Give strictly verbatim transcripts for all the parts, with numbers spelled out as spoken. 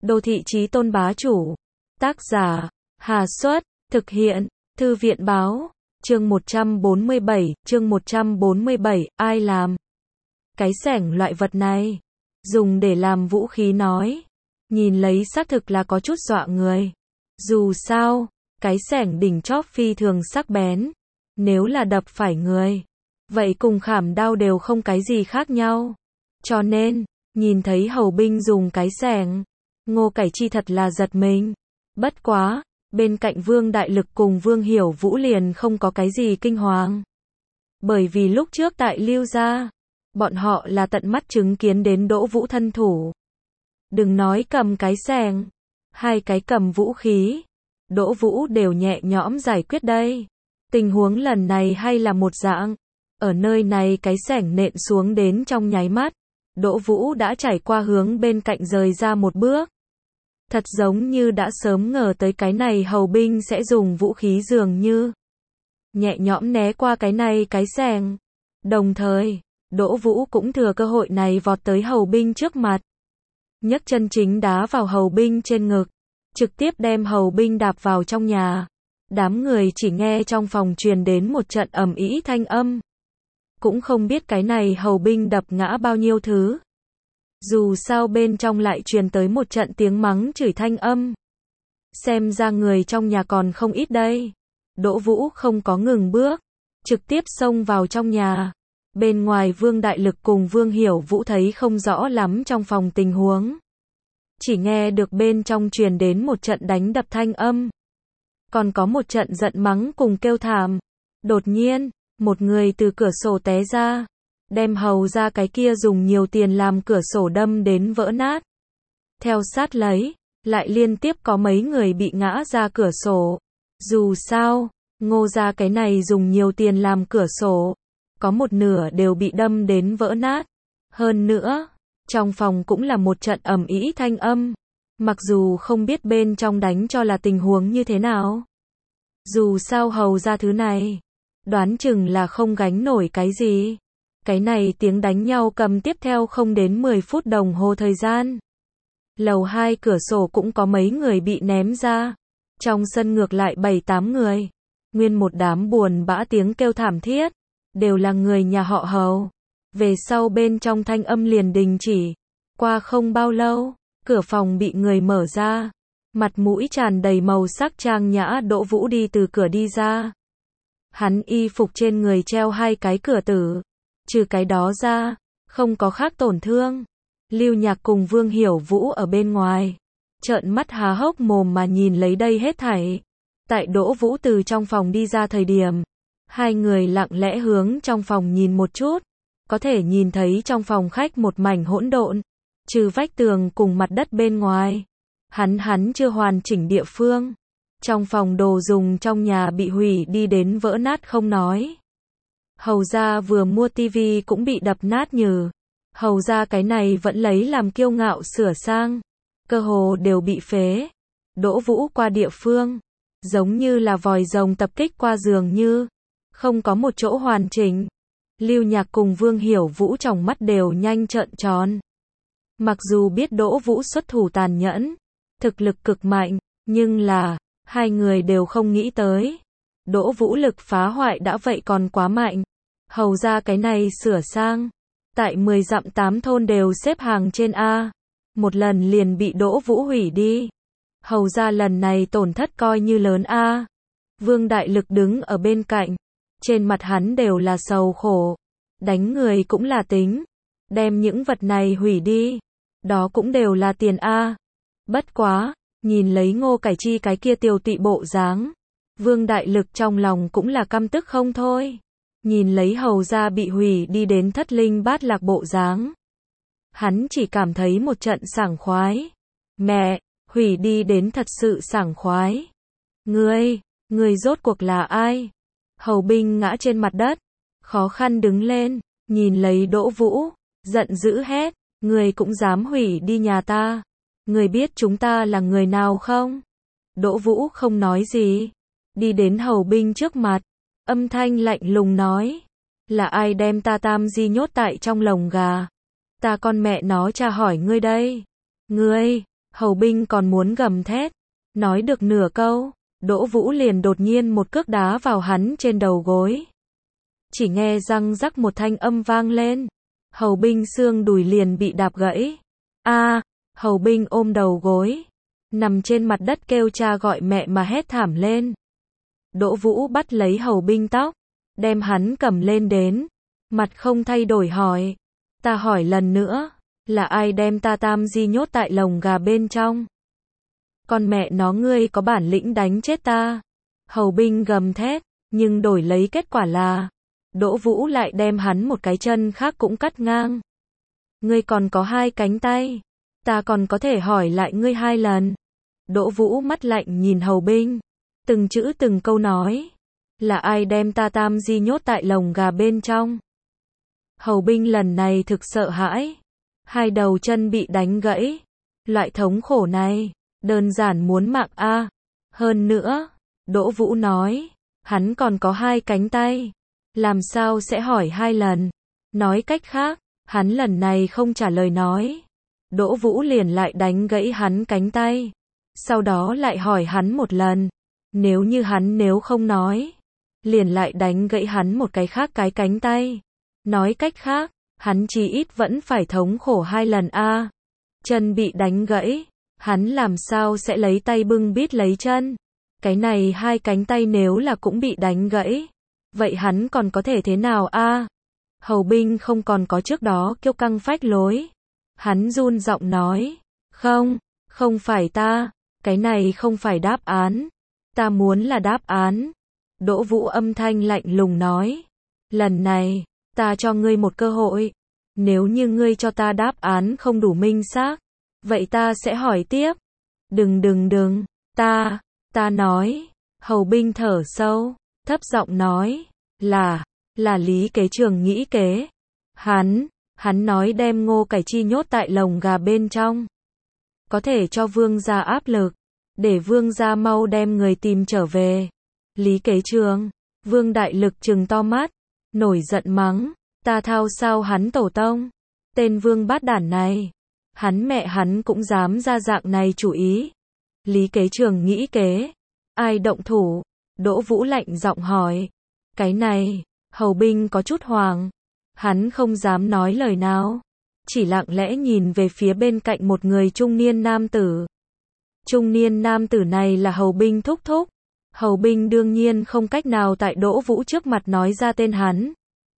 Đô thị chí tôn bá chủ. Tác giả, Hà Xuất, thực hiện, Thư viện báo, chương một trăm bốn mươi bảy, chương một trăm bốn mươi bảy, ai làm? Cái xẻng loại vật này, dùng để làm vũ khí nói. Nhìn lấy xác thực là có chút dọa người. Dù sao, cái xẻng đỉnh chóp phi thường sắc bén. Nếu là đập phải người, vậy cùng khảm đao đều không cái gì khác nhau. Cho nên, nhìn thấy hầu binh dùng cái xẻng, Ngô Cải Chi thật là giật mình. Bất quá, bên cạnh Vương Đại Lực cùng Vương Hiểu Vũ liền không có cái gì kinh hoàng. Bởi vì lúc trước tại Lưu gia, bọn họ là tận mắt chứng kiến đến Đỗ Vũ thân thủ. Đừng nói cầm cái xẻng, hai cái cầm vũ khí, Đỗ Vũ đều nhẹ nhõm giải quyết đây. Tình huống lần này hay là một dạng, ở nơi này cái xẻng nện xuống đến trong nháy mắt, Đỗ Vũ đã trải qua hướng bên cạnh rời ra một bước. Thật giống như đã sớm ngờ tới cái này hầu binh sẽ dùng vũ khí dường như. Nhẹ nhõm né qua cái này cái xẻng. Đồng thời, Đỗ Vũ cũng thừa cơ hội này vọt tới hầu binh trước mặt. Nhấc chân chính đá vào hầu binh trên ngực, trực tiếp đem hầu binh đạp vào trong nhà. Đám người chỉ nghe trong phòng truyền đến một trận ầm ĩ thanh âm. Cũng không biết cái này hầu binh đập ngã bao nhiêu thứ. Dù sao bên trong lại truyền tới một trận tiếng mắng chửi thanh âm. Xem ra người trong nhà còn không ít đây. Đỗ Vũ không có ngừng bước, trực tiếp xông vào trong nhà. Bên ngoài Vương Đại Lực cùng Vương Hiểu Vũ thấy không rõ lắm trong phòng tình huống. Chỉ nghe được bên trong truyền đến một trận đánh đập thanh âm. Còn có một trận giận mắng cùng kêu thảm. Đột nhiên, một người từ cửa sổ té ra, đem hầu ra cái kia dùng nhiều tiền làm cửa sổ đâm đến vỡ nát. Theo sát lấy, lại liên tiếp có mấy người bị ngã ra cửa sổ. Dù sao, Ngô ra cái này dùng nhiều tiền làm cửa sổ, có một nửa đều bị đâm đến vỡ nát. Hơn nữa, trong phòng cũng là một trận ầm ĩ thanh âm. Mặc dù không biết bên trong đánh cho là tình huống như thế nào. Dù sao hầu ra thứ này, đoán chừng là không gánh nổi cái gì. Cái này tiếng đánh nhau cầm tiếp theo không đến mười phút đồng hồ thời gian. Lầu hai cửa sổ cũng có mấy người bị ném ra. Trong sân ngược lại bảy tám người. Nguyên một đám buồn bã tiếng kêu thảm thiết. Đều là người nhà họ hầu. Về sau bên trong thanh âm liền đình chỉ. Qua không bao lâu, cửa phòng bị người mở ra. Mặt mũi tràn đầy màu sắc trang nhã Đỗ Vũ đi từ cửa đi ra. Hắn y phục trên người treo hai cái cửa tử. Trừ cái đó ra, không có khác tổn thương. Lưu Nhạc cùng Vương Hiểu Vũ ở bên ngoài, trợn mắt há hốc mồm mà nhìn lấy đây hết thảy. Tại Đỗ Vũ từ trong phòng đi ra thời điểm, hai người lặng lẽ hướng trong phòng nhìn một chút, có thể nhìn thấy trong phòng khách một mảnh hỗn độn, trừ vách tường cùng mặt đất bên ngoài. Hắn hắn chưa hoàn chỉnh địa phương. Trong phòng đồ dùng trong nhà bị hủy đi đến vỡ nát không nói. Hầu ra vừa mua tivi cũng bị đập nát nhừ. Hầu ra cái này vẫn lấy làm kiêu ngạo sửa sang. Cơ hồ đều bị phế. Đỗ Vũ qua địa phương, giống như là vòi rồng tập kích qua dường như. Không có một chỗ hoàn chỉnh. Lưu Nhạc cùng Vương Hiểu Vũ trong mắt đều nhanh trợn tròn. Mặc dù biết Đỗ Vũ xuất thủ tàn nhẫn, thực lực cực mạnh, nhưng là, hai người đều không nghĩ tới. Đỗ Vũ lực phá hoại đã vậy còn quá mạnh. Hầu ra cái này sửa sang. Tại mười dặm tám thôn đều xếp hàng trên A. Một lần liền bị Đỗ Vũ hủy đi. Hầu ra lần này tổn thất coi như lớn A. Vương Đại Lực đứng ở bên cạnh. Trên mặt hắn đều là sầu khổ. Đánh người cũng là tính. Đem những vật này hủy đi. Đó cũng đều là tiền A. Bất quá, nhìn lấy Ngô Cải Chi cái kia tiêu tụy bộ dáng. Vương Đại Lực trong lòng cũng là căm tức không thôi. Nhìn lấy hầu ra bị hủy đi đến thất linh bát lạc bộ dáng. Hắn chỉ cảm thấy một trận sảng khoái. Mẹ, hủy đi đến thật sự sảng khoái. Ngươi, ngươi rốt cuộc là ai? Hầu binh ngã trên mặt đất, khó khăn đứng lên, nhìn lấy Đỗ Vũ, giận dữ hét, ngươi cũng dám hủy đi nhà ta. Ngươi biết chúng ta là người nào không? Đỗ Vũ không nói gì, đi đến hầu binh trước mặt, âm thanh lạnh lùng nói, là ai đem ta tam di nhốt tại trong lồng gà? Ta con mẹ nó tra hỏi ngươi đây. Ngươi, Hầu binh còn muốn gầm thét. Nói được nửa câu, Đỗ Vũ liền đột nhiên một cước đá vào hắn trên đầu gối. Chỉ nghe răng rắc một thanh âm vang lên. Hầu binh xương đùi liền bị đạp gãy. A, hầu binh ôm đầu gối. Nằm trên mặt đất kêu cha gọi mẹ mà hét thảm lên. Đỗ Vũ bắt lấy hầu binh tóc. Đem hắn cầm lên đến. Mặt không thay đổi hỏi. Ta hỏi lần nữa. Là ai đem ta tam di nhốt tại lồng gà bên trong? Con mẹ nó ngươi có bản lĩnh đánh chết ta. Hầu binh gầm thét. Nhưng đổi lấy kết quả là Đỗ Vũ lại đem hắn một cái chân khác cũng cắt ngang. Ngươi còn có hai cánh tay. Ta còn có thể hỏi lại ngươi hai lần. Đỗ Vũ mắt lạnh nhìn hầu binh. Từng chữ từng câu nói. Là ai đem ta tam di nhốt tại lồng gà bên trong? Hầu binh lần này thực sợ hãi. Hai đầu chân bị đánh gãy. Loại thống khổ này, đơn giản muốn mạng a. Hơn nữa, Đỗ Vũ nói, hắn còn có hai cánh tay. Làm sao sẽ hỏi hai lần? Nói cách khác, hắn lần này không trả lời nói. Đỗ Vũ liền lại đánh gãy hắn cánh tay. Sau đó lại hỏi hắn một lần. Nếu như hắn nếu không nói, liền lại đánh gãy hắn một cái khác cái cánh tay. Nói cách khác, hắn chí ít vẫn phải thống khổ hai lần a. Chân bị đánh gãy, hắn làm sao sẽ lấy tay bưng bít lấy chân? Cái này hai cánh tay nếu là cũng bị đánh gãy, vậy hắn còn có thể thế nào a? Hầu binh không còn có trước đó kiêu căng phách lối. Hắn run giọng nói, không, không phải ta, cái này không phải đáp án. Ta muốn là đáp án. Đỗ Vũ âm thanh lạnh lùng nói, lần này, ta cho ngươi một cơ hội. Nếu như ngươi cho ta đáp án không đủ minh xác, vậy ta sẽ hỏi tiếp. Đừng đừng đừng, ta, ta nói. Hầu binh thở sâu, thấp giọng nói, là, là Lý Kế Trường nghĩ kế. Hắn, hắn nói đem Ngô Cải Chi nhốt tại lồng gà bên trong. Có thể cho vương gia áp lực, để vương gia mau đem người tìm trở về. Lý Kế Trường, Vương Đại Lực trừng to mắt, nổi giận mắng, ta thao sao hắn tổ tông. Tên vương bát đản này, hắn mẹ hắn cũng dám ra dạng này chủ ý. Lý Kế Trường nghĩ kế, ai động thủ? Đỗ Vũ lạnh giọng hỏi. Cái này, hầu binh có chút hoàng. Hắn không dám nói lời nào, chỉ lặng lẽ nhìn về phía bên cạnh một người trung niên nam tử. Trung niên nam tử này là hầu binh thúc thúc. Hầu binh đương nhiên không cách nào tại Đỗ Vũ trước mặt nói ra tên hắn.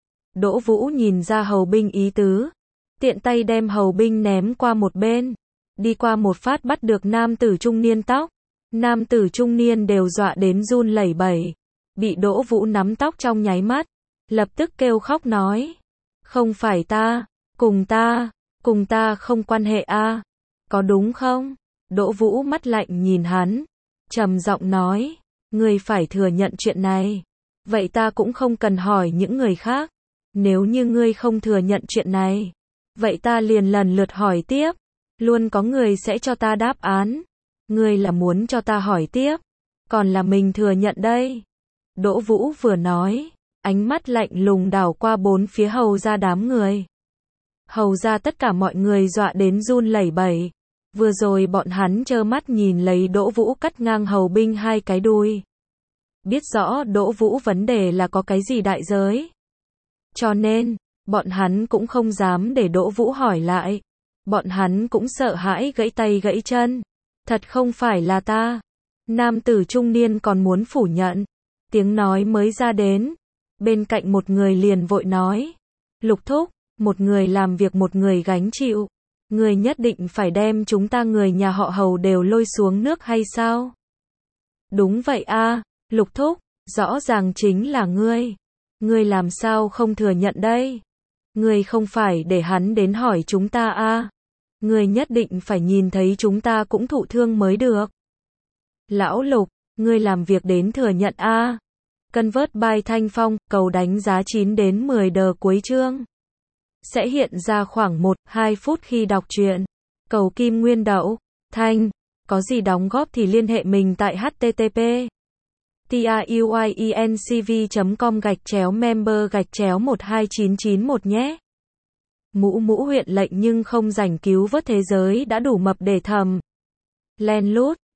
Đỗ Vũ nhìn ra hầu binh ý tứ, tiện tay đem hầu binh ném qua một bên, đi qua một phát bắt được nam tử trung niên tóc. Nam tử trung niên đều dọa đến run lẩy bẩy, bị Đỗ Vũ nắm tóc trong nháy mắt, lập tức kêu khóc nói, không phải ta, cùng ta, cùng ta không quan hệ a, có đúng không? Đỗ Vũ mắt lạnh nhìn hắn, trầm giọng nói, ngươi phải thừa nhận chuyện này, vậy ta cũng không cần hỏi những người khác. Nếu như ngươi không thừa nhận chuyện này, vậy ta liền lần lượt hỏi tiếp, luôn có người sẽ cho ta đáp án. Ngươi là muốn cho ta hỏi tiếp, còn là mình thừa nhận đây? Đỗ Vũ vừa nói, ánh mắt lạnh lùng đảo qua bốn phía hầu ra đám người. Hầu ra tất cả mọi người dọa đến run lẩy bẩy. Vừa rồi bọn hắn trơ mắt nhìn lấy Đỗ Vũ cắt ngang hầu binh hai cái đuôi. Biết rõ Đỗ Vũ vấn đề là có cái gì đại giới. Cho nên, bọn hắn cũng không dám để Đỗ Vũ hỏi lại. Bọn hắn cũng sợ hãi gãy tay gãy chân. Thật không phải là ta. Nam tử trung niên còn muốn phủ nhận. Tiếng nói mới ra đến. Bên cạnh một người liền vội nói. Lục thúc, một người làm việc một người gánh chịu. Người nhất định phải đem chúng ta người nhà họ Hầu đều lôi xuống nước hay sao? Đúng vậy a, Lục thúc, rõ ràng chính là ngươi. Ngươi làm sao không thừa nhận đây? Ngươi không phải để hắn đến hỏi chúng ta a? Ngươi nhất định phải nhìn thấy chúng ta cũng thụ thương mới được. Lão Lục, ngươi làm việc đến thừa nhận a. Convert by Thanh Phong, cầu đánh giá chín đến mười đờ cuối chương. Sẽ hiện ra khoảng một đến hai phút khi đọc truyện. Cầu Kim Nguyên Đậu, Thanh, có gì đóng góp thì liên hệ mình tại http truyencv chấm com gạch chéo member gạch chéo một hai chín chín một nhé. Mũ mũ huyện lệnh nhưng không rảnh cứu vớt thế giới đã đủ mập để thầm. Len lút.